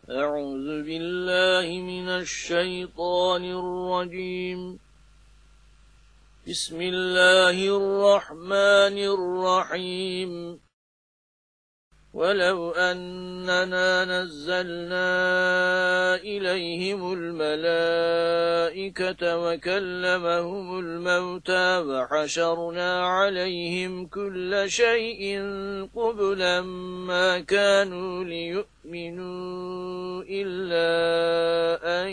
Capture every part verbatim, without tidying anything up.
أعوذ بالله من الشيطان الرجيم. بسم الله الرحمن الرحيم. ولو أننا نزلنا إليهم الملائكة وكلمهم الموتى وحشرنا عليهم كل شيء قبلا ما كانوا ليؤمنوا إلا أن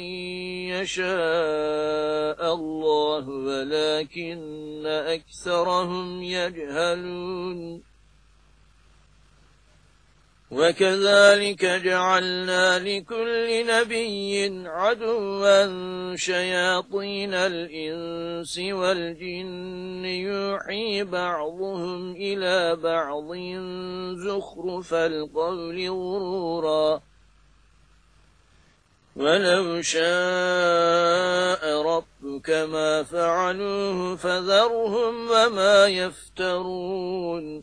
يشاء الله ولكن أكثرهم يجهلون. وكذلك جعلنا لكل نبي عدوا شياطين الإنس والجن يوحي بعضهم إلى بعض زخرف القول غرورا. ولو شاء ربك ما فعلوه فذرهم وما يفترون.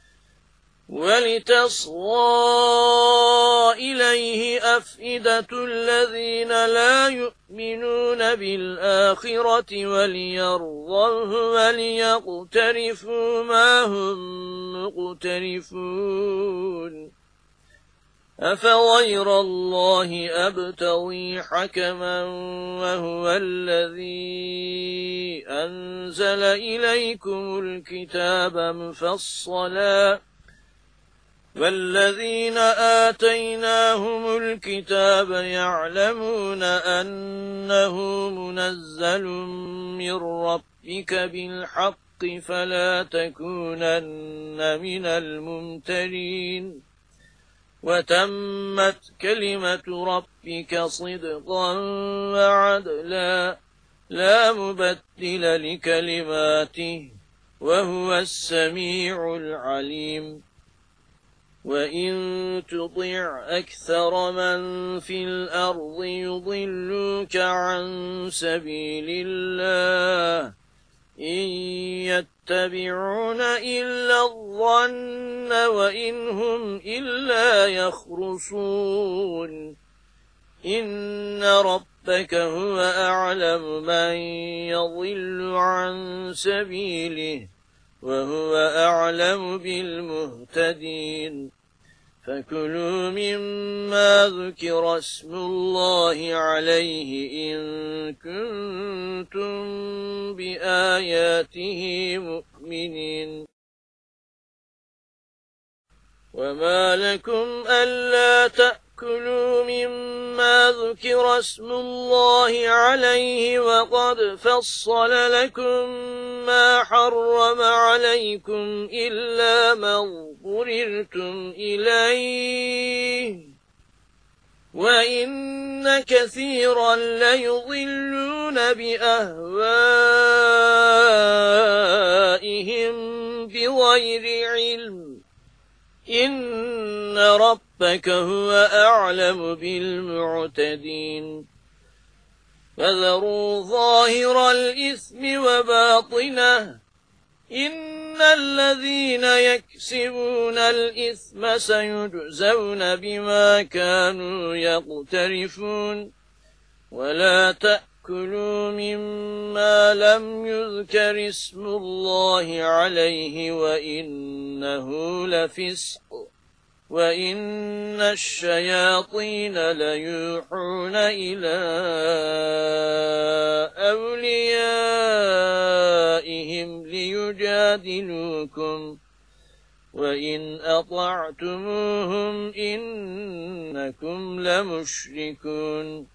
ولتصغى إليه أفئدة الذين لا يؤمنون بالآخرة وليرضوه وليقترفوا ما هم مقترفون. أفغير الله أبتغي حكما وهو الذي أنزل إليكم الكتاب مفصلا والذين آتيناهم الكتاب يعلمون أنه منزل من ربك بالحق فلا تكونن من الممترين. وتمت كلمة ربك صدقا وعدلا لا مبدل لكلماته وهو السميع العليم. وإن تطع أكثر من في الأرض يضلوك عن سبيل الله إن يتبعون إلا الظن وإن هم إلا يخرصون. إن ربك هو أعلم من يضل عن سبيله وهو أعلم بالمهتدين. فكلوا مما ذكر اسم الله عليه إن كنتم بآياته مؤمنين. وما لكم ألا تأكلوا مما ذكر اسم الله عليه وقد فصل لكم ما حرم عليكم إلا ما اضطررتم إليه وإن كثيرا ليضلون بأهوائهم بغير علم. إن ربك هو أعلم بالمعتدين. فذروا ظاهر الإثم وباطنه إن الذين يكسبون الإثم سيجزون بما كانوا يقترفون. ولا تأكلوا مما لم يذكر اسم الله عليه وإنه لفسق وإن الشياطين ليوحون إلى أوليائهم ليجادلوكم وإن أطعتموهم إنكم لمشركون.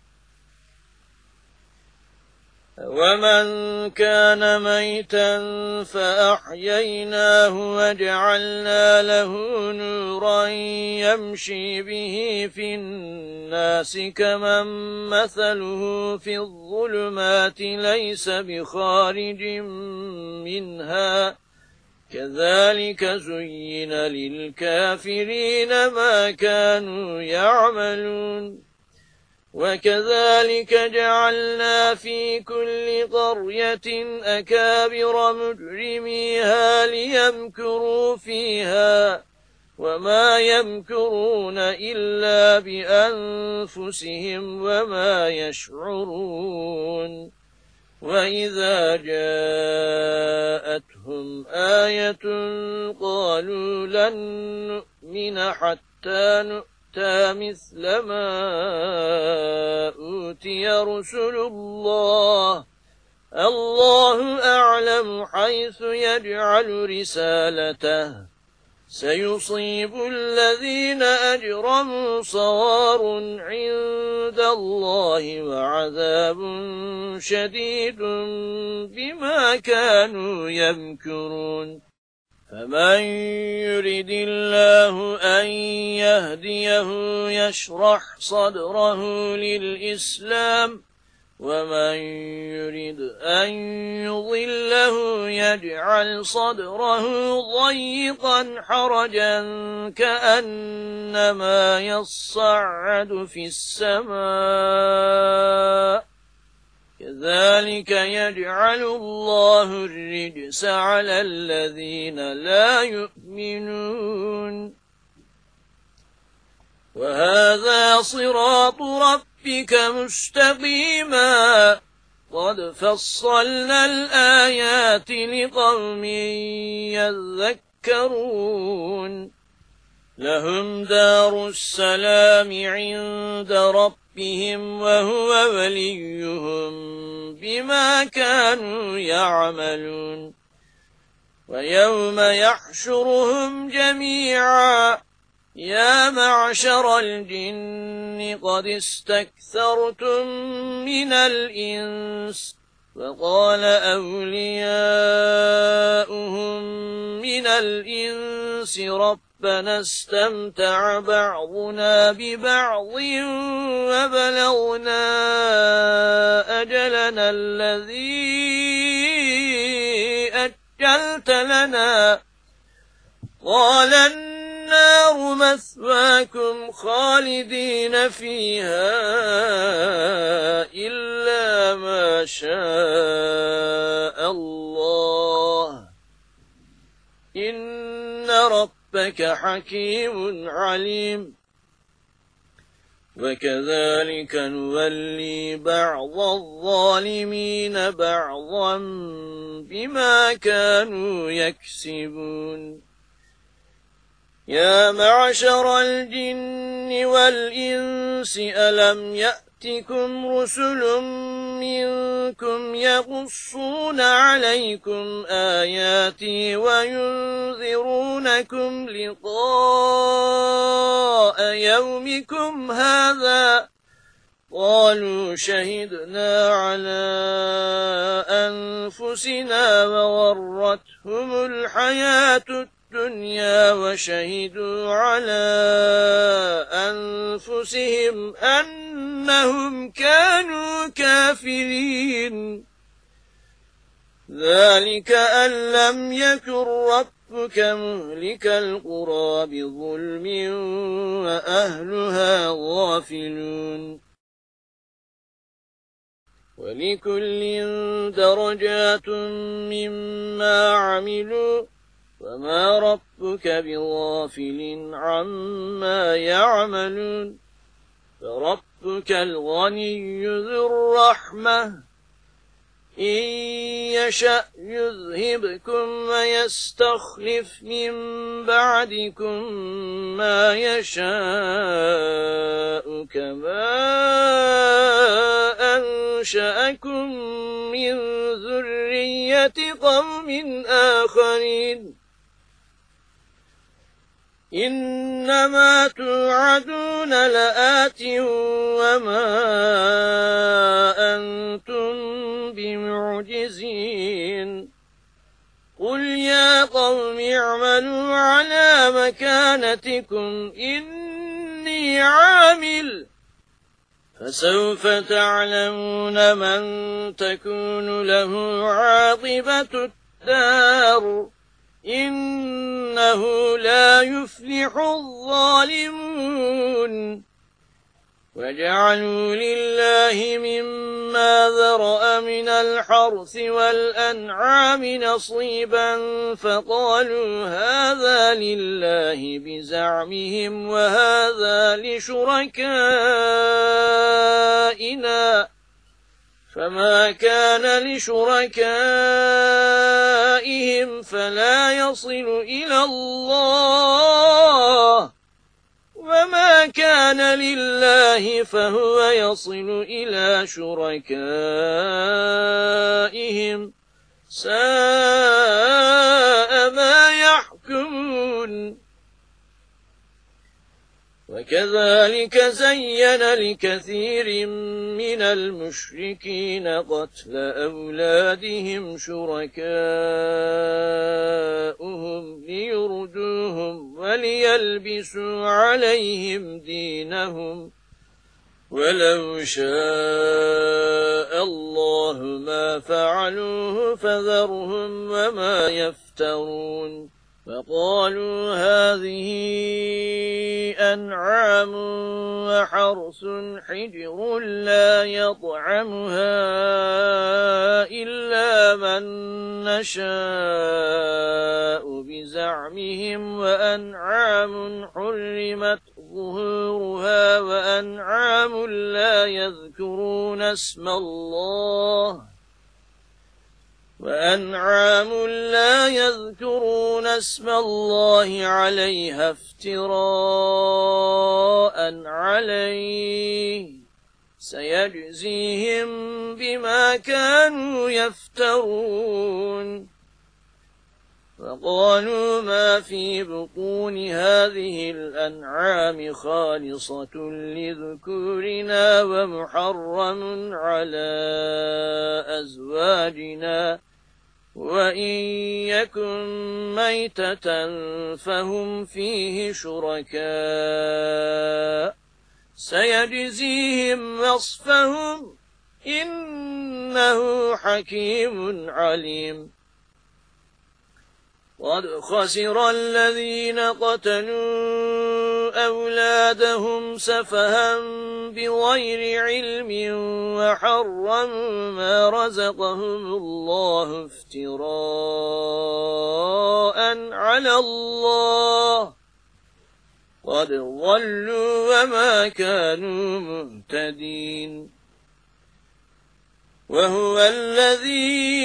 ومن كان ميتا فأحييناه وجعلنا له نورا يمشي به في الناس كمن مثله في الظلمات ليس بخارج منها كذلك زين للكافرين ما كانوا يعملون. وكذلك جعلنا في كل قرية أكابر مجرميها ليمكروا فيها وما يمكرون إلا بأنفسهم وما يشعرون وإذا جاءتهم آية قالوا لن نؤمن حتى نؤتى مثل ما أوتي رسل الله الله أعلم حيث يجعل رسالته سيصيب الذين أجرموا صوار عند الله وعذاب شديد بما كانوا يمكرون فمن يرد الله أن يهديه يشرح صدره للإسلام ومن يرد أن يضله يجعل صدره ضيقا حرجا كأنما يصعد في السماء كذلك يجعل الله الرجس على الذين لا يؤمنون وهذا صراط ربك مستقيما قد فصلنا الآيات لقوم يذكرون لهم دار السلام عند ربهم وهو وليهم بما كانوا يعملون ويوم يحشرهم جميعا يا معشر الجن قد استكثرتم من الإنس وقال أولياؤهم من الإنس ربنا استمتع بعضنا ببعض وبلغنا أجلنا الذي أجلت لنا قال النار مثواكم خالدين فيها إلا ما شاء الله إن ربك حكيم عليم وكذلك نولي بعض الظالمين بعضا بما كانوا يكسبون يا معشر الجن والإنس ألم يأتكم رسل منكم يقصون عليكم آياتي وينذرونكم لقاء يومكم هذا قالوا شهدنا على أنفسنا وغرتهم الحياة الدنيا وشهدوا على أنفسهم أنهم كانوا كافرين ذلك أن لم يكن ربك مهلك القرى بظلم وأهلها غافلون ولكل درجات مما عملوا وما ربك بغافل عما يعملون فربك الغني ذو الرحمة إن يشأ يذهبكم ويستخلف من بعدكم ما يشاء كما أنشأكم من ذرية قوم آخرين إنما توعدون لآت وما أنتم بمعجزين قل يا قوم اعملوا على مكانتكم إني عامل فسوف تعلمون من تكون له عاقبة الدار إنه لا يفلح الظالمون وجعلوا لله مما ذرأ من الحرث والأنعام نصيبا فقالوا هذا لله بزعمهم وهذا لشركائنا فما كان لشركائهم فلا يصل إلى الله وما كان لله فهو يصل إلى شركائهم ساء ما يحكمون وكذلك زين لكثير من المشركين قتل أولادهم شركاؤهم ليردوهم وليلبسوا عليهم دينهم ولو شاء الله ما فعلوه فذرهم وما يفترون فقالوا هذه أنعام وحرث حجر لا يطعمها إلا من نشاء بزعمهم وأنعام حرمت ظهورها وأنعام لا يذكرون اسم الله وأنعام لا يذكرون اسم الله عليها افتراء عليه سيجزيهم بما كانوا يفترون فقالوا ما في بطون هذه الأنعام خالصة لذكورنا ومحرم على أزواجنا وإن يكن ميتة فهم فيه شركاء سيجزيهم وصفهم إنه حكيم عليم قد خسر الذين قتلوا أولادهم سفها بغير علم وحرموا ما رزقهم الله افتراء على الله قد ضلوا وما كانوا مهتدين وهو الذي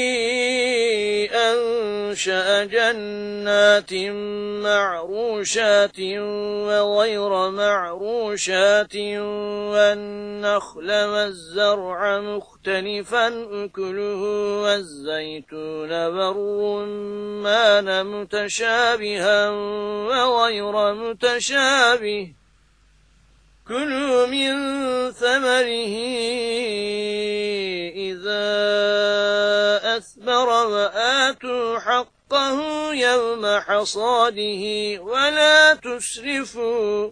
أنشأ جنات معروشات وغير معروشات والنخل والزرع مختلفا أكله والزيتون والرمان متشابها وغير متشابه كلوا من ثمره إذا أثمر وآتوا حقه يوم حصاده ولا تسرفوا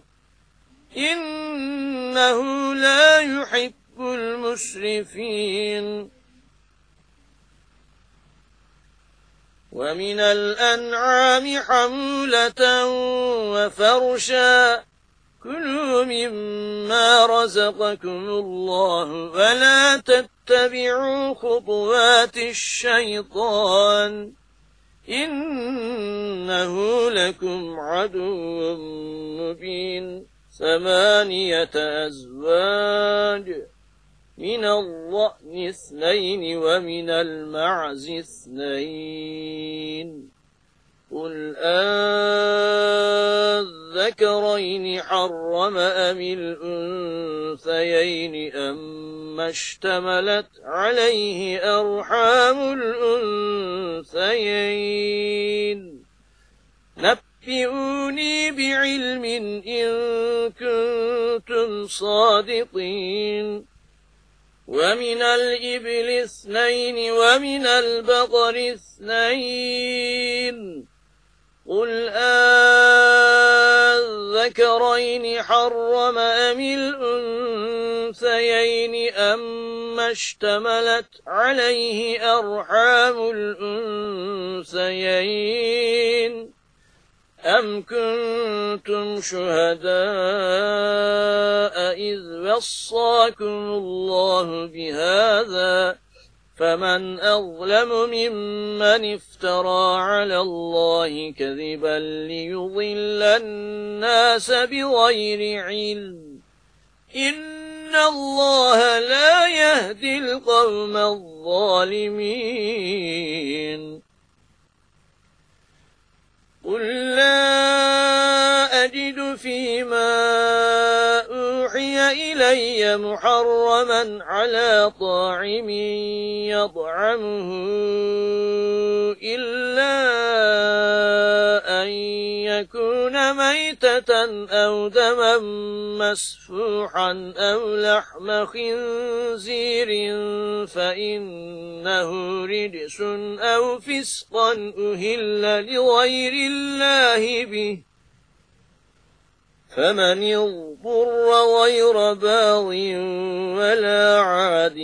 إنه لا يحب المسرفين ومن الأنعام حمولة وفرشا كلوا مما رزقكم الله ولا تتبعوا خطوات الشيطان إنه لكم عدو مبين ثمانية أزواج من الضأن اثنين ومن المعز اثنين قل أذكرين حرم أم الأنثيين أما اشتملت عليه أرحام الأنثيين نبئوني بعلم إن كنتم صادقين ومن الإبل اثنين ومن البقر اثنين قل أذكرين حرم أم الأنثيين أما اشتملت عليه أرحام الأنثيين أم كنتم شهداء إذ وصاكم الله بهذا فمن أظلم ممن افترى على الله كذبا ليضل الناس بغير علم إن الله لا يهدي القوم الظالمين قل لا أجد فيما أوحي إلي محرما على طاعم يطعمه إلا أن يكون ميتة أو دما مسفوحا أو لحم خنزير فإنه رجس أو فسقا أهل لغير الله به فمن اضطر غير باغ ولا عاد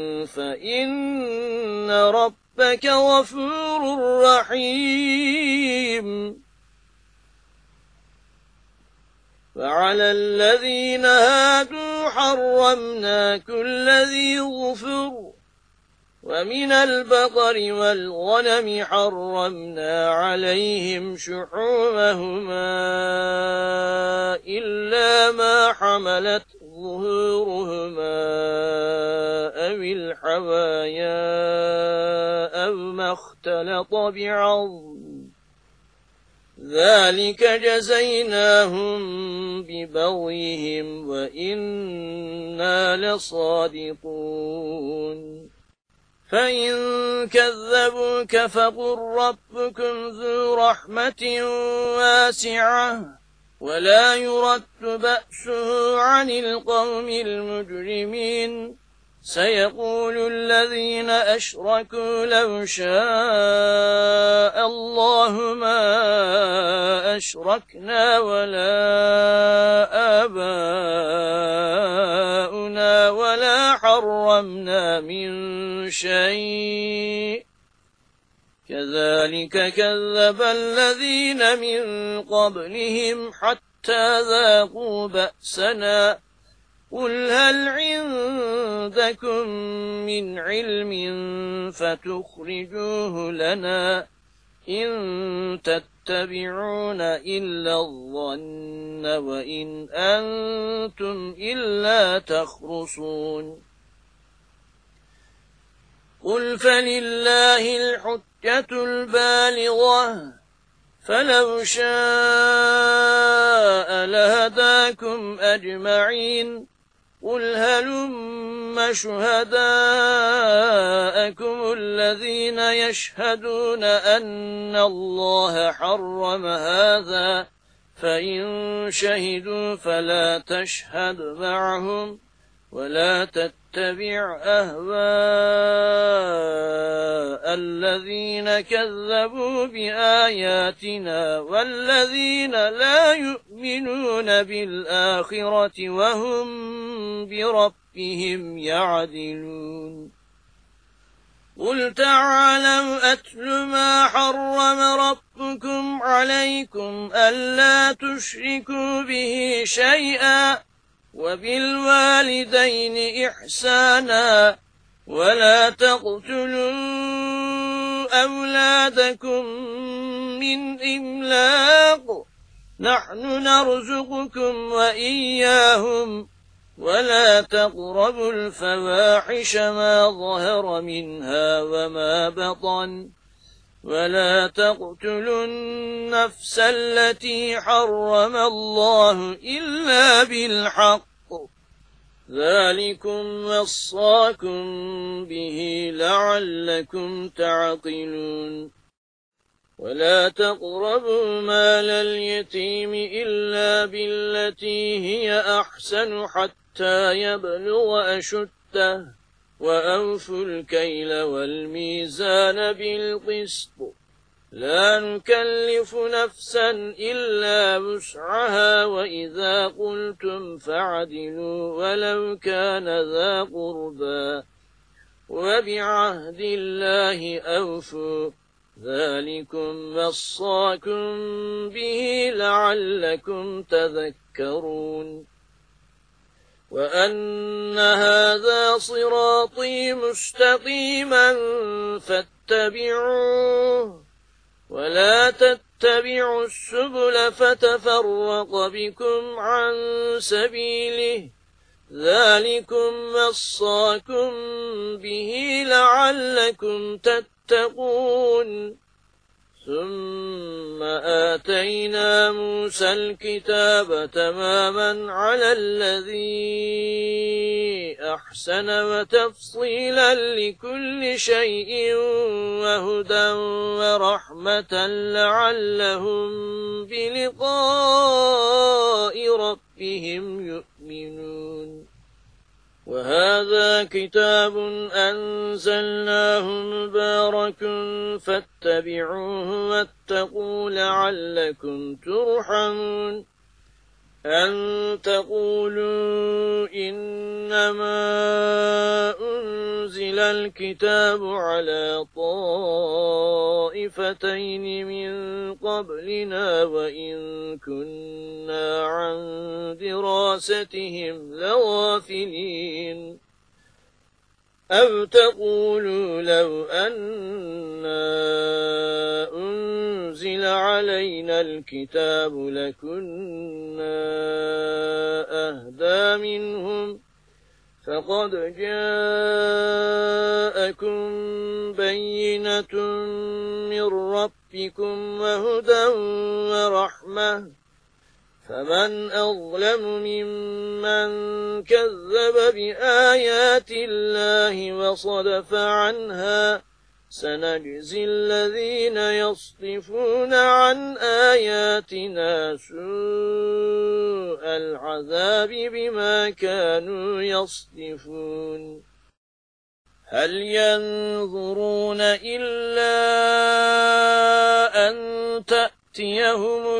فإن ربك غفور رحيم فعلى الذين هادوا حرمنا كل ذي ظفر ومن البقر والغنم حرمنا عليهم شحومهما إلا ما حملت ظهورهما أو الحوايا أو ما اختلط بعظم ذلك جزيناهم ببغيهم وإنا لصادقون فإن كذبوك فقل ربكم ذو رحمة واسعة ولا يرد بأسه عن القوم المجرمين سيقول الذين أشركوا لو شاء الله ما أشركنا ولا آباؤنا ولا حرمنا من شيء كذلك كذب الذين من قبلهم حتى ذاقوا بأسنا قل هل عندكم من علم فتخرجوه لنا إن تتبعون إلا الظن وإن أنتم إلا تخرصون قل فلله الحجة البالغة فلو شاء لهداكم أجمعين قل هلم شهداءكم الذين يشهدون أن الله حرم هذا فإن شهدوا فلا تشهد معهم ولا تتبع أهواء الذين كذبوا بآياتنا والذين لا يؤمنون بالآخرة وهم بربهم يعدلون قل تعالوا أتل ما حرم ربكم عليكم ألا تشركوا به شيئا وبالوالدين إحسانا ولا تقتلوا أولادكم من إملاق نحن نرزقكم وإياهم ولا تقربوا الفواحش ما ظهر منها وما بطن ولا تقتلوا النفس التي حرم الله إلا بالحق ذلكم وصاكم به لعلكم تعقلون ولا تقربوا مال اليتيم إلا بالتي هي أحسن حتى يبلغ أشده وأوفوا الكيل والميزان بالقسط لا نكلف نفسا إلا وسعها وإذا قلتم فاعدلوا ولو كان ذا قربى وبعهد الله أوفوا ذلكم وصاكم به لعلكم تذكرون وأن هذا صراطي مستقيما فاتبعوه ولا تتبعوا السبل فتفرق بكم عن سبيله ذلكم وصاكم به لعلكم تتقون ثم آتينا موسى الكتاب تماما على الذي أحسن وتفصيلا لكل شيء وهدى ورحمة لعلهم بلقاء ربهم يؤمنون وهذا كتاب أنزلناه مبارك فاتبعوه واتقوا لعلكم ترحمون أن تقولوا إنما أنزل الكتاب على طائفتين من قبلنا وإن كنا عن دراستهم لغافلين أو تقولوا لو أنا أنزل علينا الكتاب لكنا أهدى منهم فقد جاءكم بينة من ربكم وهدى ورحمة فمن أظلم ممن كذب بآيات الله وصدف عنها سنجزي الذين يصدفون عن آياتنا سوء العذاب بما كانوا يصدفون هل ينظرون إلا أن تأتيهم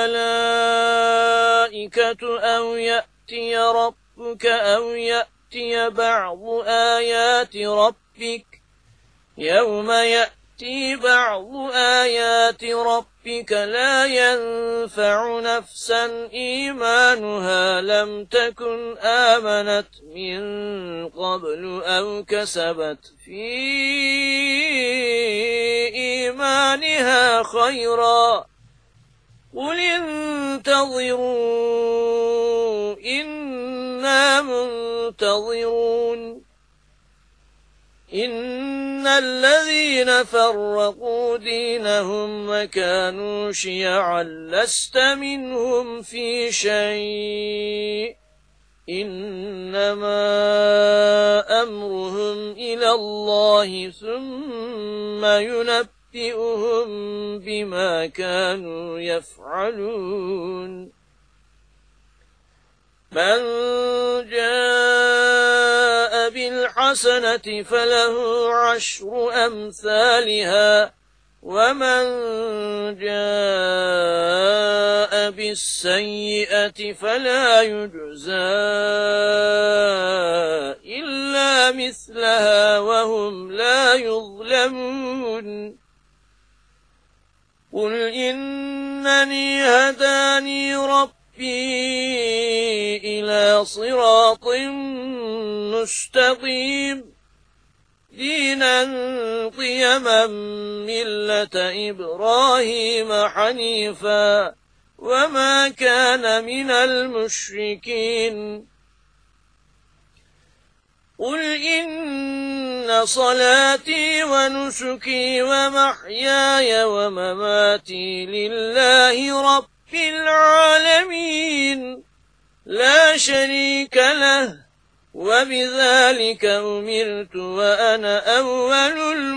الملائكة أو يأتي ربك أو يأتي بعض آيات ربك يوم يأتي بعض آيات ربك لا ينفع نفسا إيمانها لم تكن آمنت من قبل أو كسبت في إيمانها خيرا قل انتظروا إنا منتظرون إن الذين فرقوا دينهم وكانوا شيعا لست منهم في شيء إنما أمرهم إلى الله ثم ينبئهم بما كانوا يفعلون من جاء بالحسنة فله عشر أمثالها ومن جاء بالسيئة فلا يجزى إلا مثلها وهم لا يظلمون قل إنني هداني ربي إلى صراط مستقيم دينا قيما ملة إبراهيم حنيفا وما كان من المشركين قل إن صلاتي ونسكي ومحياي ومماتي لله رب العالمين لا شريك له وبذلك أمرت وأنا أول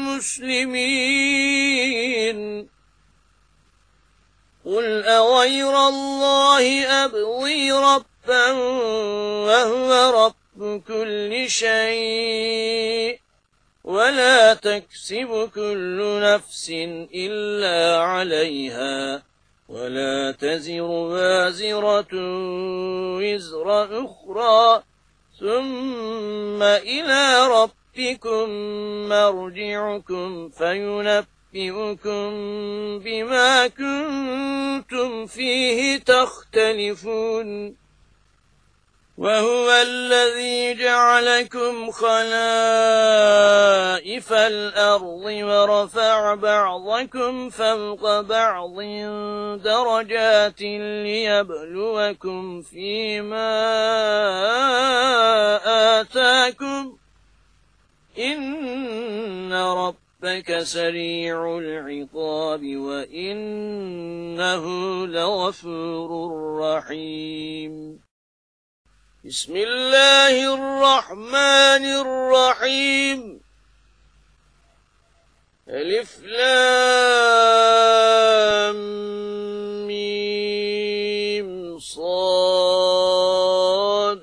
المسلمين قل أغير الله أبغي ربا وهو رب كل شيء ولا تكسب كل نفس إلا عليها ولا تزر وازرة وزر أخرى ثم إلى ربكم مرجعكم فينبئكم فَيُنَبِّئُكُم بِمَا كُنتُمْ فِيهِ تَخْتَلِفُونَ وَهُوَ الَّذِي جَعَلَكُمْ خَلَائِفَ الْأَرْضِ وَرَفَعَ بَعْضَكُمْ فَوْقَ بَعْضٍ دَرَجَاتٍ لِيَبْلُوَكُمْ فِيمَا آتَاكُمْ إِنَّ رَبَّكَ سَرِيعُ الْعِقَابِ وَإِنَّهُ لَغَفُورٌ رَّحِيمٌ بسم الله الرحمن الرحيم ألف لام ميم صاد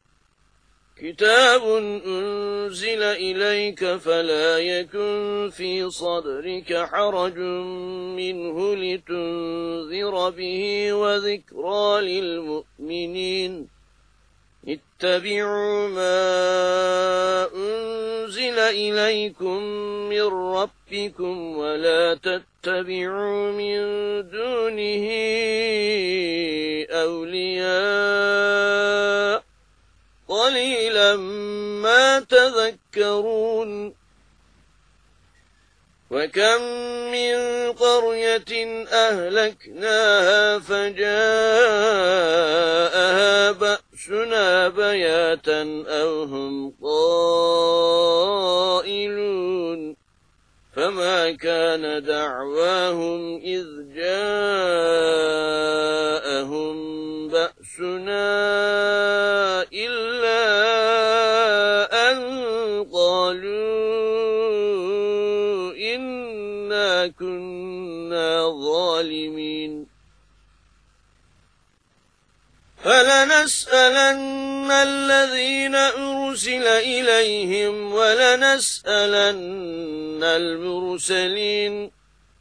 كتاب أنزل إليك فلا يكن في صدرك حرج منه لتنذر به وذكرى للمؤمنين اتبعوا ما أنزل إليكم من ربكم ولا تتبعوا من دونه أولياء قليلا ما تذكرون وكم من قرية أهلكناها فجاءها بأسنا بياتا أو هم قائلون فما كان دعواهم إذ جاءهم بأسنا إلا أن قالوا إنا كنا ظالمين فلنسألن الذين أرسل إليهم ولنسألن المرسلين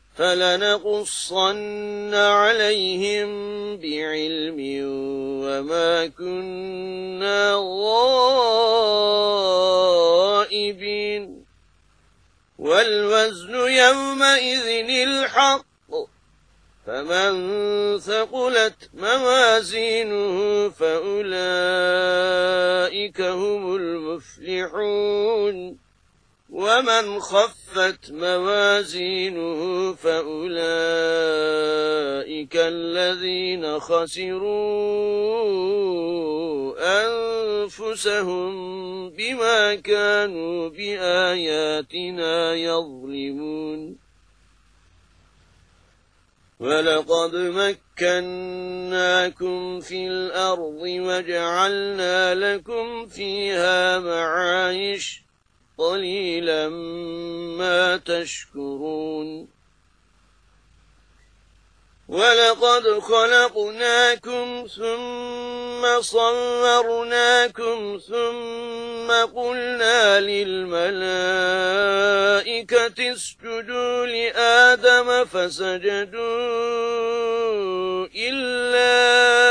فلنقصن عليهم بعلم وما كنا غائبين والوزن يومئذ الحق فمن ثقلت موازينه فأولئك هم المفلحون ومن خفت موازينه فأولئك الذين خسروا أنفسهم بما كانوا بآياتنا يظلمون ولقد مكناكم في الأرض وجعلنا لكم فيها معايش قليلا ما تشكرون ولقد خلقناكم ثم صورناكم ثم قلنا للملائكة اسجدوا لآدم فسجدوا إلا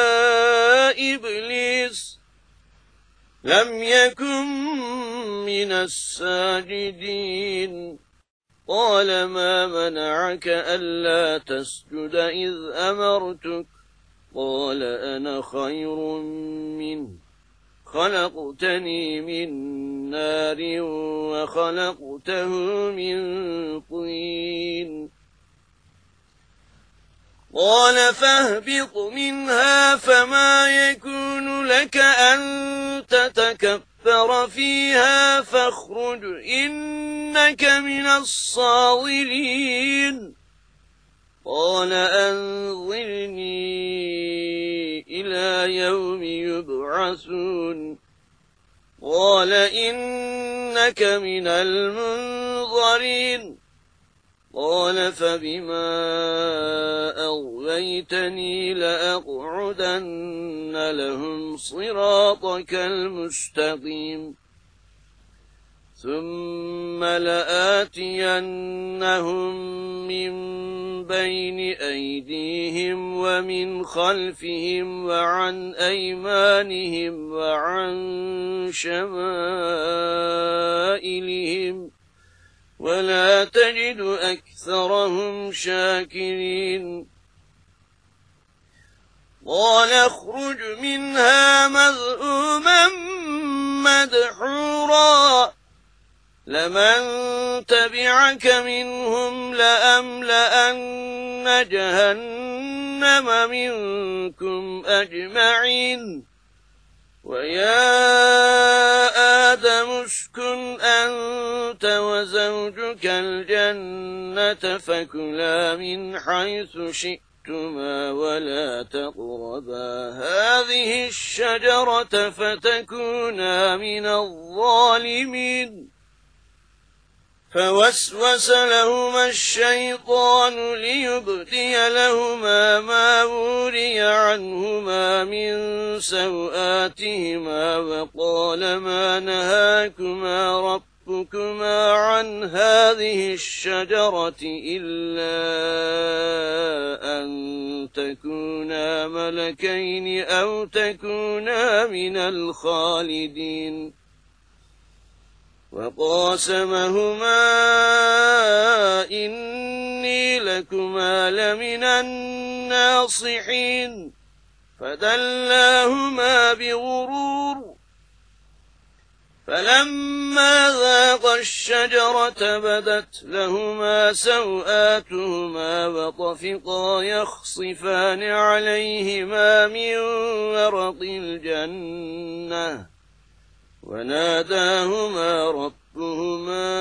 إبليس لم يكن من الساجدين قال ما منعك ألا تسجد إذ أمرتك قال أنا خير منه خلقتني من نار وخلقته من طين قال فاهبط منها فما يكون لك أن تتكبر فيها فاخرج إنك من الصاغرين قال أنظرني إلى يوم يبعثون قال إنك من المنظرين قال فبما أغويتني لأقعدن لهم صراطك المستقيم ثم لآتينهم من بين أيديهم ومن خلفهم وعن أيمانهم وعن شمائلهم ولا تجد أكثرهم شاكرين قال اخرج منها مذءوما مدحورا لمن تبعك منهم لأملأن جهنم منكم أجمعين ويا آدم اسكن أنت وزوجك الجنة فكلا من حيث شئتما ولا تقربا هذه الشجرة فتكونا من الظالمين فوسوس لهما الشيطان ليبدي لهما ما وري عنهما من سوآتهما وقال ما نهاكما ربكما عن هذه الشجرة إلا أن تكونا ملكين أو تكونا من الخالدين وقاسمهما إني لكما لمن الناصحين فدلاهما بغرور فلما ذاقا الشجرة بدت لهما سوآتهما وطفقا يخصفان عليهما من ورق الجنة وناداهما ربهما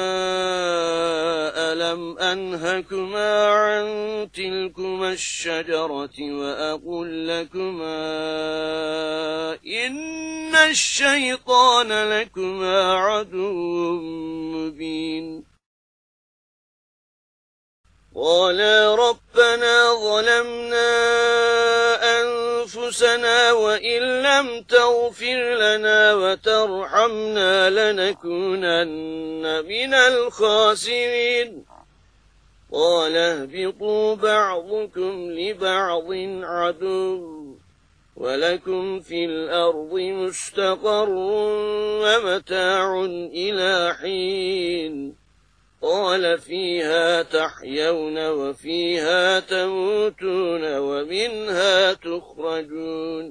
ألم أنهكما عن تلكما الشجرة وأقل لكما إن الشيطان لكما عدو مبين قالا ربنا ظلمنا أنفسنا وإن لم تغفر لنا وترحمنا لنكونن من الخاسرين قال اهبطوا بعضكم لبعض عدو ولكم في الأرض مستقر ومتاع إلى حين قال فيها تحيون وفيها تموتون ومنها تخرجون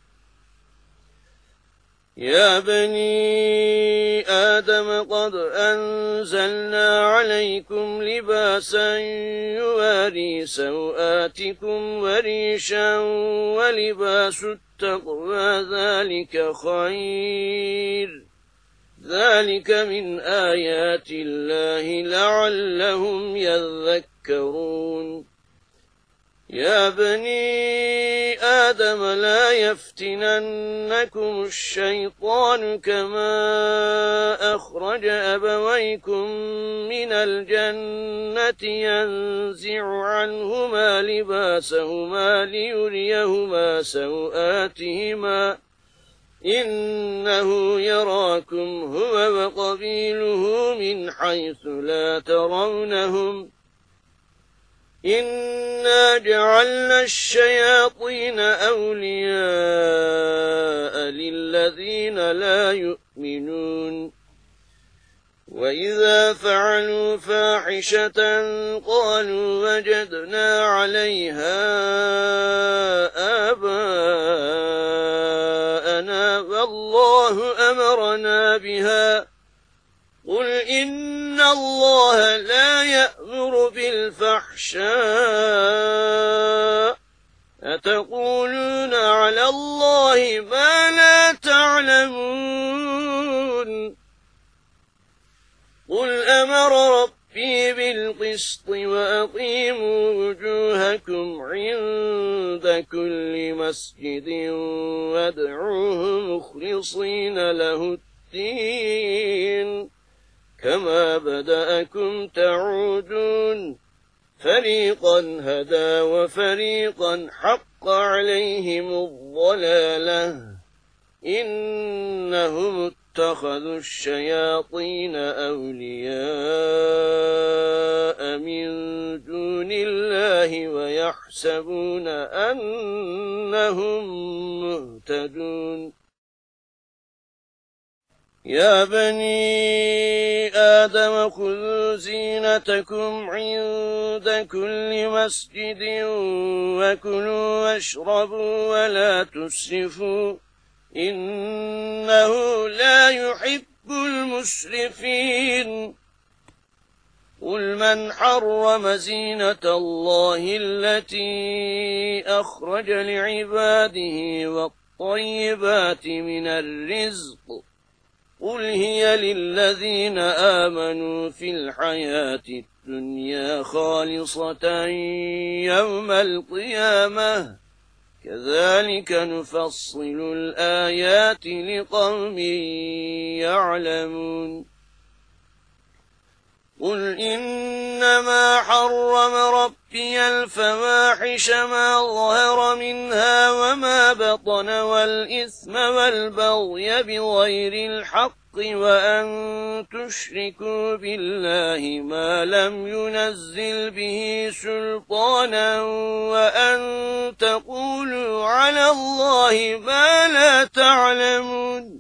يا بني آدم قد أنزلنا عليكم لباسا يواري سوآتكم وريشا ولباس التقوى ذلك خير ذلك من آيات الله لعلهم يذكرون يا بني آدم لا يفتننكم الشيطان كما أخرج أبويكم من الجنة ينزع عنهما لباسهما ليريهما سوآتهما إنه يراكم هو وقبيله من حيث لا ترونهم إنا جعلنا الشياطين أولياء للذين لا يؤمنون وإذا فعلوا فاحشة قالوا وجدنا عليها آباءنا والله أمرنا بها قل إن الله لا يأمر بالفحشاء أتقولون على الله ما لا تعلمون قل أمر ربي بالقسط وأقيموا وجوهكم عند كل مسجد وادعوه مخلصين له الدين كما بدأكم تعودون فريقا هدى وفريقا حق عليهم الضلالة إنهم اتخذوا الشياطين أولياء من دون الله ويحسبون أنهم مهتدون يا بني آدم خذوا زينتكم عند كل مسجد وكلوا واشربوا ولا تسرفوا إنه لا يحب المسرفين قل من حرم زينة الله التي أخرج لعباده والطيبات من الرزق قل هي للذين آمنوا في الحياة الدنيا خالصة يوم القيامة كذلك نفصل الآيات لقوم يعلمون قل إنما حرم ربي الفواحش ما ظهر منها وما بطن والإثم والبغي بغير الحق وأن تشركوا بالله ما لم ينزل به سلطانا وأن تقولوا على الله ما لا تعلمون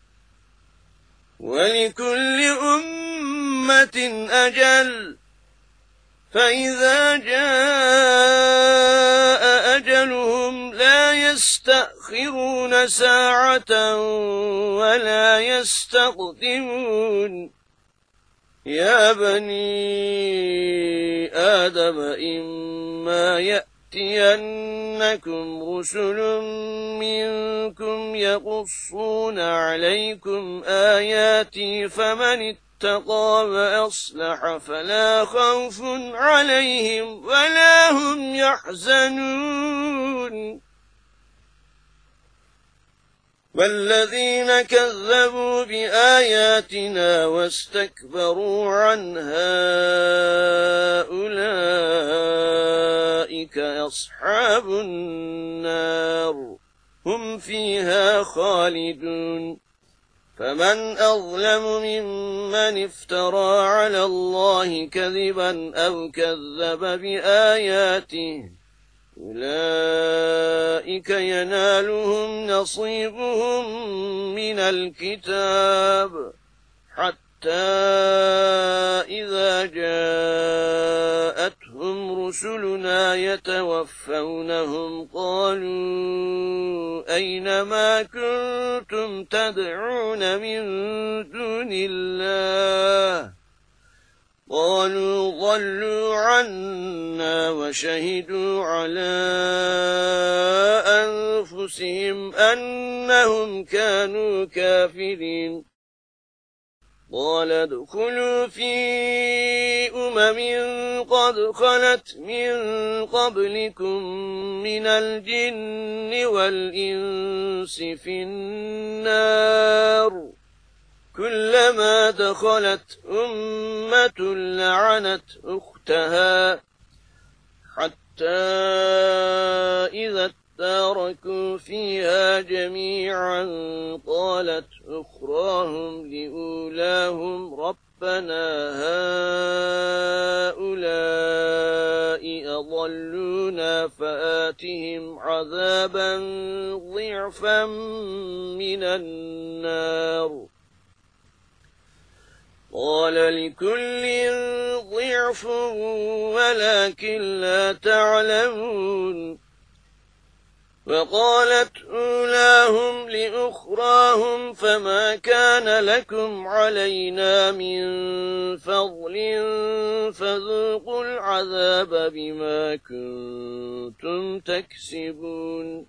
ولكل أمة أجل فإذا جاء أجلهم لا يستأخرون ساعة ولا يستقدمون يا بني آدم إما يأتينكم رسل منكم يقصون عليكم آياتي فمن اتقى وأصلح فلا خوف عليهم ولا هم يحزنون والذين كذبوا بآياتنا واستكبروا عنها أولئك أصحاب النار هم فيها خالدون فمن أظلم ممن افترى على الله كذبا أو كذب بآياته أولئك ينالهم نصيبهم من الكتاب حتى إذا جاءتهم رسلنا يتوفونهم قالوا أين ما كنتم تدعون من دون الله قالوا ضلوا عنا وشهدوا على أنفسهم أنهم كانوا كافرين قال ادخلوا في أمم قد خلت من قبلكم من الجن والإنس في النار كلما دخلت أمة لعنت أختها حتى إذا اداركوا فيها جميعا قالت أخراهم لأولاهم ربنا هؤلاء أضلونا فآتهم عذابا ضعفا من النار قال لكل ضعف ولكن لا تعلمون وقالت أولاهم لأخراهم فما كان لكم علينا من فضل فذوقوا العذاب بما كنتم تكسبون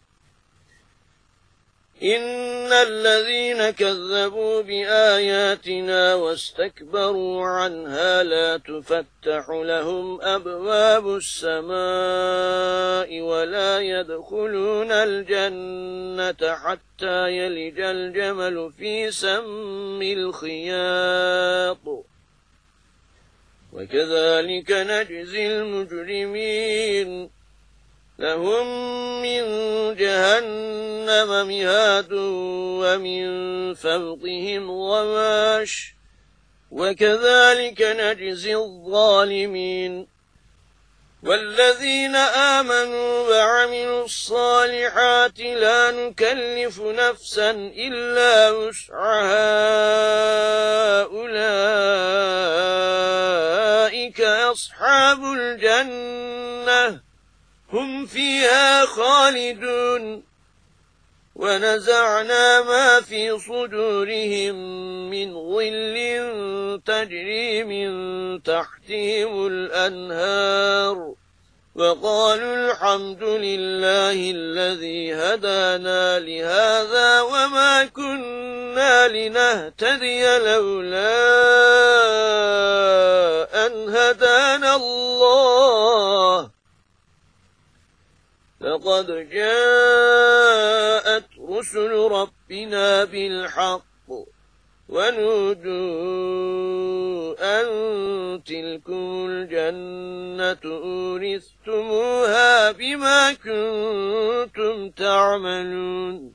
إن الذين كذبوا بآياتنا واستكبروا عنها لا تفتح لهم أبواب السماء ولا يدخلون الجنة حتى يلج الجمل في سم الخياط وكذلك نجزي المجرمين لهم من جهنم مهاد ومن فوقهم غواش وكذلك نجزي الظالمين والذين آمنوا وعملوا الصالحات لا نكلف نفسا إلا وسعها أولئك أصحاب الجنة هم فيها خالدون ونزعنا ما في صدورهم من غل تجري من تحتهم الأنهار وقالوا الحمد لله الذي هدانا لهذا وما كنا لنهتدي لولا أن هدانا الله لقد جاءت رسل ربنا بالحق ونودوا أن تلكم الجنة أورثتموها بما كنتم تعملون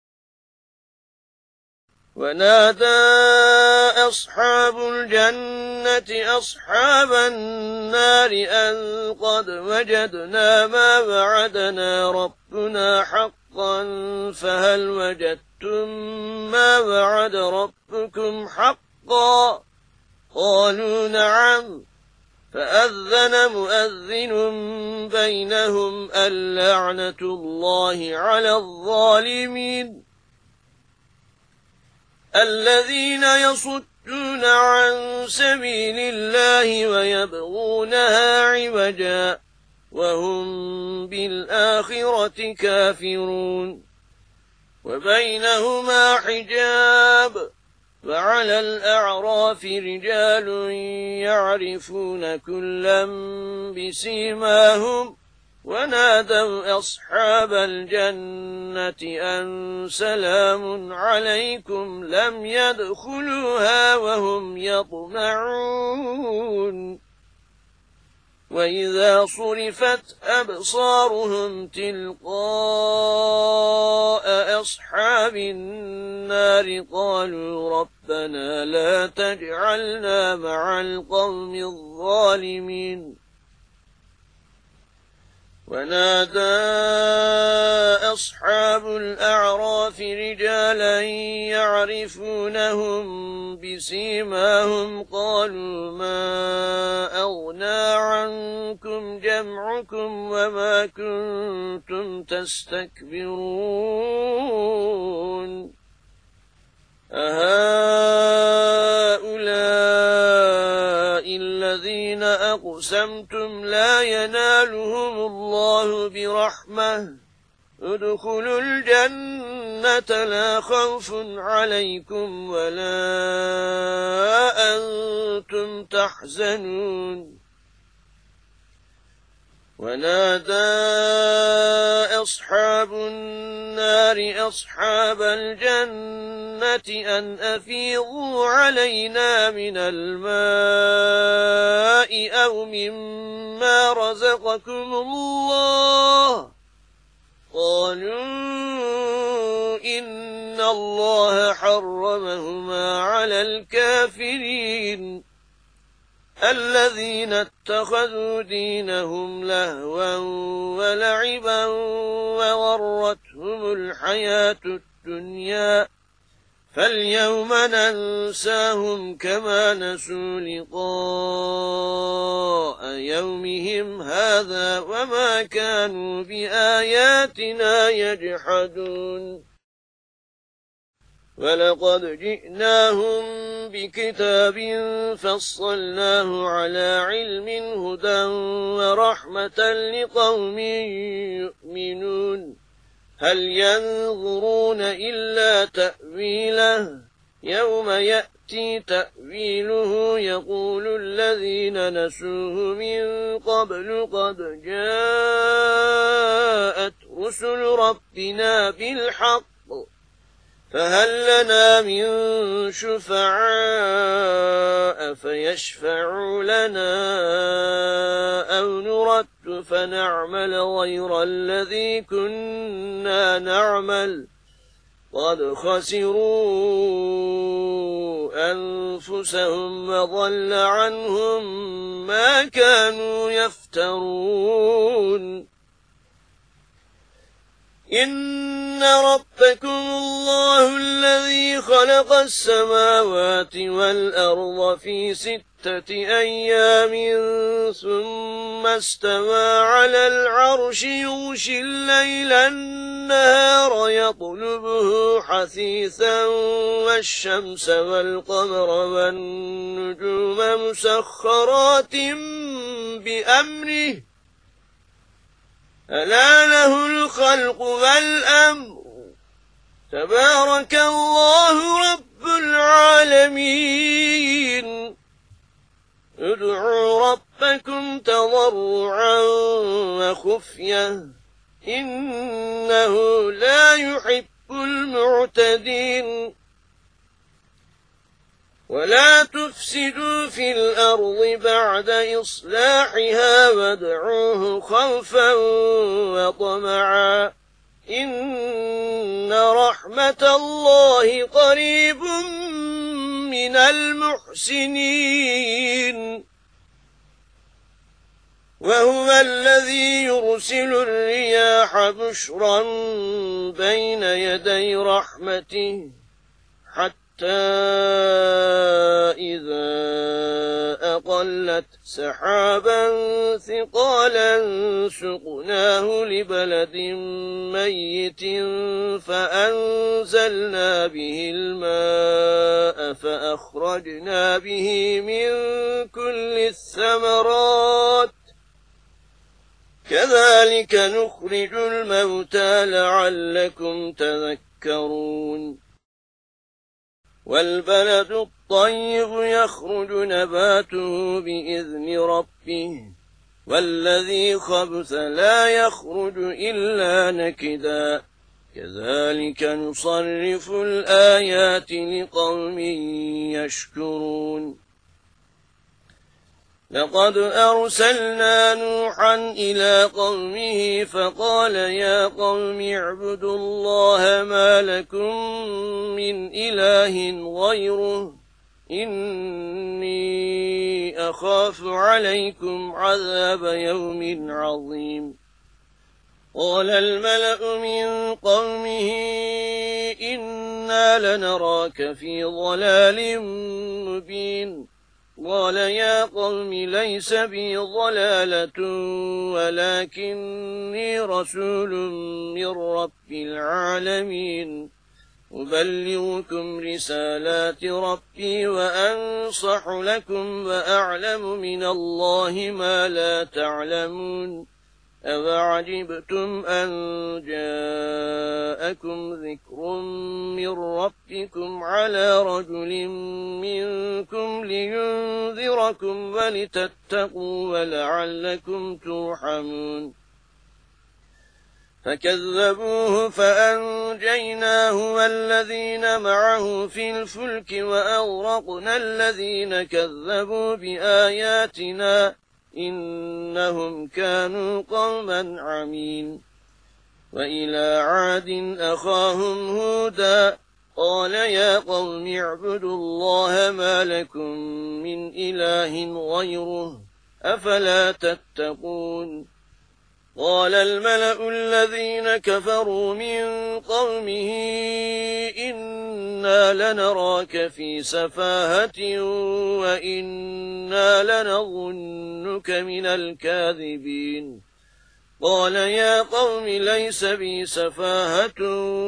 ونادى أصحاب الجنة أصحاب النار أن قد وجدنا ما وعدنا ربنا حقا فهل وجدتم ما وعد ربكم حقا قالوا نعم فأذن مؤذن بينهم اللعنة الله على الظالمين الذين يصدون عن سبيل الله ويبغونها عوجا وهم بالآخرة كافرون وبينهما حجاب وعلى الأعراف رجال يعرفون كلا بسيماهم ونادوا أصحاب الجنة أن سلام عليكم لم يدخلوها وهم يطمعون وإذا صرفت أبصارهم تلقاء أصحاب النار قالوا ربنا لا تجعلنا مع القوم الظالمين ونادى أصحاب الأعراف رجالا يعرفونهم بسيماهم قالوا ما أغنى عنكم جمعكم وما كنتم تستكبرون أهؤلاء الذين أقسمتم لا ينالهم الله برحمة ادخلوا الجنة لا خوف عليكم ولا أنتم تحزنون ونادى أصحاب النار أصحاب الجنة أن أفيضوا علينا من الماء أو مما رزقكم الله قالوا إن الله حرمهما على الكافرين الذين اتخذوا دينهم لهوا ولعبا وغرتهم الحياة الدنيا فاليوم ننساهم كما نسوا لقاء يومهم هذا وما كانوا بآياتنا يجحدون ولقد جئناهم بكتاب فصلناه على علم هدى ورحمة لقوم يؤمنون هل ينظرون إلا تأويله يوم يأتي تأويله يقول الذين نسوه من قبل قد جاءت رسل ربنا بالحق فهل لنا من شفعاء فيشفعوا لنا أو نرد فنعمل غير الذي كنا نعمل قد خسروا أنفسهم وضل عنهم ما كانوا يفترون إن إن ربكم الله الذي خلق السماوات والأرض في ستة أيام ثم استوى على العرش يغشي الليل النهار يطلبه حثيثا والشمس والقمر والنجوم مسخرات بأمره ألا له الخلق والأمر تبارك الله رب العالمين ادعوا ربكم تضرعا وخفية إنه لا يحب المعتدين ولا تفسدوا في الأرض بعد إصلاحها وادعوه خوفا وطمعا إن رحمة الله قريب من المحسنين وهو الذي يرسل الرياح بشرا بين يدي رحمته حتى إذا أقلت سحابا ثقالا سقناه لبلد ميت فأنزلنا به الماء فأخرجنا به من كل الثمرات كذلك نخرج الموتى لعلكم تذكرون والبلد الطيب يخرج نباته بإذن ربه والذي خبث لا يخرج إلا نكدا كذلك نصرف الآيات لقوم يشكرون لقد أرسلنا نوحا إلى قومه فقال يا قوم اعبدوا الله ما لكم من إله غيره إني أخاف عليكم عذاب يوم عظيم قال الملأ من قومه إنا لنراك في ضلال مبين قال يا قوم ليس بي ضلالة ولكني رسول من رب العالمين أبلغكم رسالات ربي وأنصح لكم وأعلم من الله ما لا تعلمون أَوَعَجِبْتُمْ أَنْ جَاءَكُمْ ذِكْرٌ مِّنْ رَبِّكُمْ عَلَى رَجُلٍ مِّنْكُمْ لِيُنذِرَكُمْ وَلِتَتَّقُوا وَلَعَلَّكُمْ تُرْحَمُونَ فكذبوه فأنجيناه والذين معه في الفلك وأغرقنا الذين كذبوا بآياتنا إنهم كانوا قوما عمين وإلى عاد أخاهم هودا قال يا قوم اعبدوا الله ما لكم من إله غيره أفلا تتقون قال الملأ الذين كفروا من قومه إنا لنراك في سفاهة وإنا لنظنك من الكاذبين قال يا قوم ليس بي سفاهة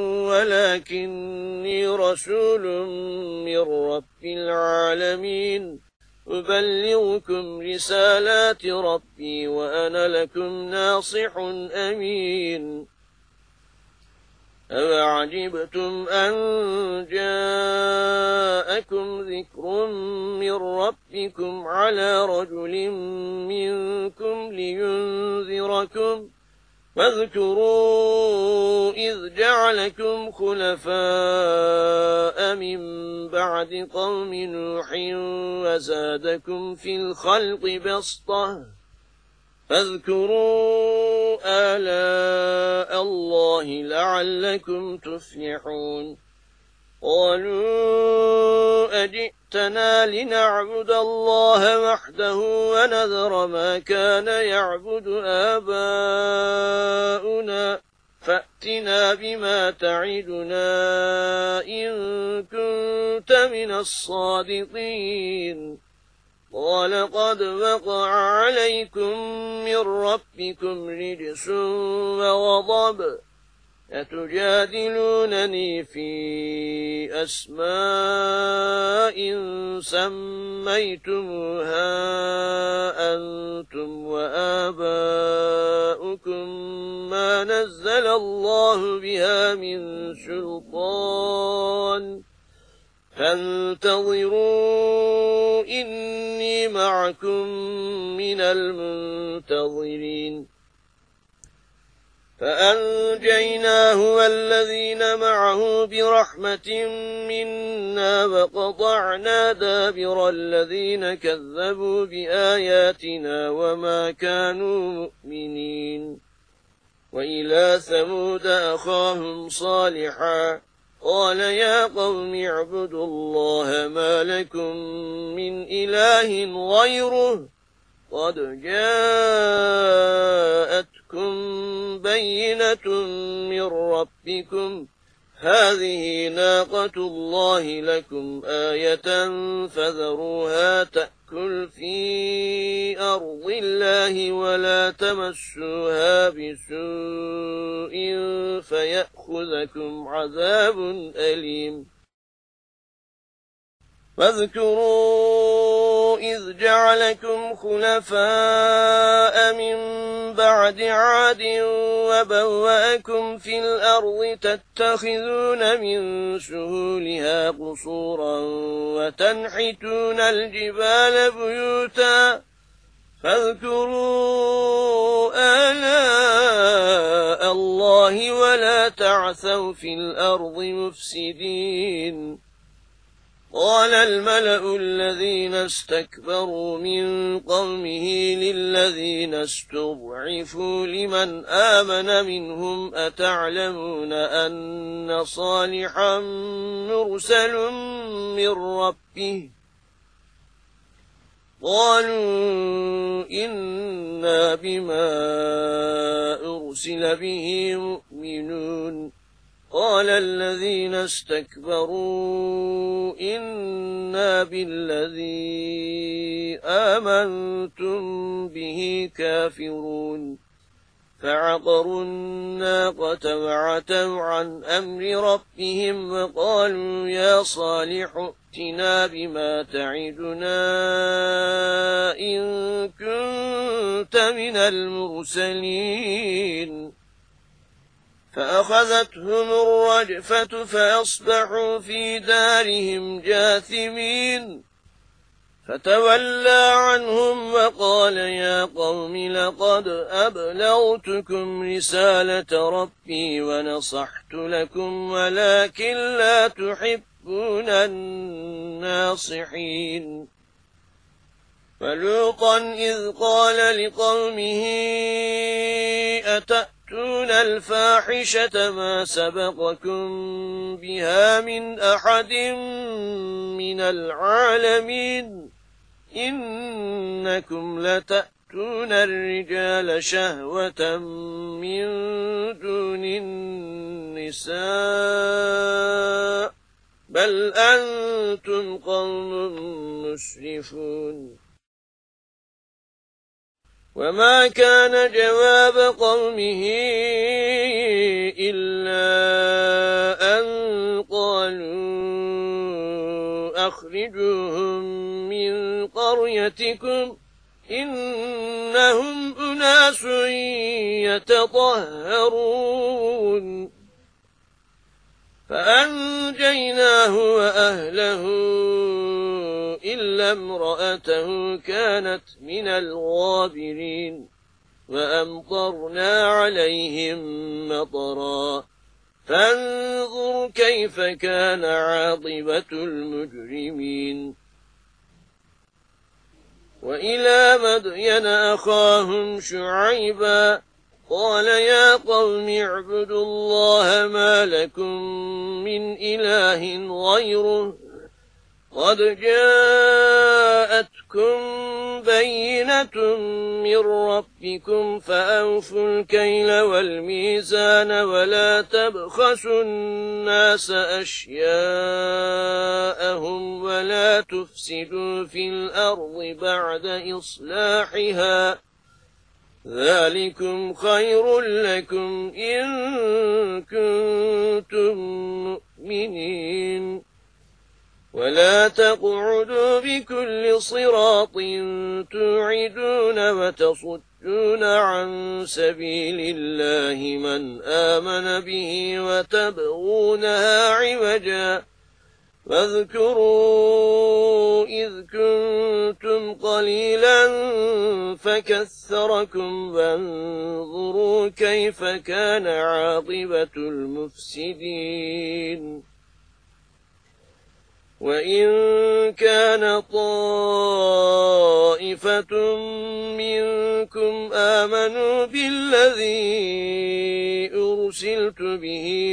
ولكني رسول من رب العالمين أبلغكم رسالات ربي وأنا لكم ناصح أمين أَوَعَجِبْتُمْ أَنْ جَاءَكُمْ ذِكْرٌ مِّنْ رَبِّكُمْ عَلَى رَجُلٍ مِّنْكُمْ لِيُنذِرَكُمْ واذكروا إذ جعلكم خلفاء من بعد قوم نوح وزادكم في الخلق بسطة فاذكروا آلاء الله لعلكم تفلحون قالوا أجئتنا لنعبد الله وحده ونذر ما كان يعبد آباؤنا فأتنا بما تعدنا إن كنت من الصادقين قال قد وقع عليكم من ربكم رجس وغضب أتجادلونني في أسماء سميتموها أنتم وآباؤكم ما نزل الله بها من سلطان فانتظروا إني معكم من المنتظرين فأنجيناه والذين معه برحمة منا وقطعنا دابر الذين كذبوا بآياتنا وما كانوا مؤمنين وإلى ثمود أخاهم صالحا قال يا قوم اعبدوا الله ما لكم من إله غيره قد جاءتكم بينة من ربكم هذه ناقة الله لكم آية فذروها تأكل في أرض الله ولا تمسوها بسوء فيأخذكم عذاب أليم واذكروا إذ جعلكم خلفاء من بعد عاد وبوأكم في الأرض تتخذون من سهولها قصورا وتنحتون الجبال بيوتا فاذكروا آلاء الله ولا تعثوا في الأرض مفسدين قال الملأ الذين استكبروا من قومه للذين استضعفوا لمن آمن منهم أتعلمون أن صالحا مرسل من ربه قالوا إنا بما أرسل به مؤمنون قال الذين استكبروا إنا بالذي آمنتم به كافرون فعقروا الناقة وعتوا عن أمر ربهم وقالوا يا صالح ائتنا بما تعدنا إن كنت من المرسلين فأخذتهم الرجفة فأصبحوا في دارهم جاثمين فتولى عنهم وقال يا قوم لقد أبلغتكم رسالة ربي ونصحت لكم ولكن لا تحبون الناصحين فلوطا إذ قال لقومه أتأتون تأتون الفاحشة ما سبقكم بها من أحد من العالمين إنكم لتأتون الرجال شهوة من دون النساء بل أنتم قوم مسرفون وما كان جواب قومه إلا أن قالوا أخرجوهم من قريتكم إنهم أناس يتطهرون فأنجيناه وأهله إلا امرأته كانت من الغابرين وأمطرنا عليهم مطرا فانظر كيف كان عاقبة المجرمين وإلى مدين أخاهم شعيبا قال يا قوم اعبدوا الله ما لكم من إله غيره قد جاءتكم جاءتكم بينة من ربكم فأوفوا الكيل والميزان ولا تبخسوا الناس أشياءهم ولا تفسدوا في الأرض بعد إصلاحها ذلكم خير لكم إن كنتم مؤمنين ولا تقعدوا بكل صراط توعدون وتصدون عن سبيل الله من آمن به وتبغونها عوجا واذكروا إذ كنتم قليلا فكثركم وانظروا كيف كان عاقبة المفسدين وإن كان طائفة منكم آمنوا بالذي أرسلت به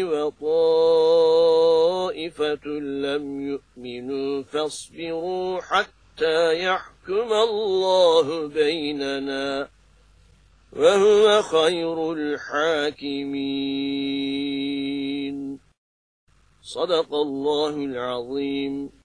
وطائفة لم يؤمنوا فاصبروا حتى يحكم الله بيننا وهو خير الحاكمين. صدق الله العظيم.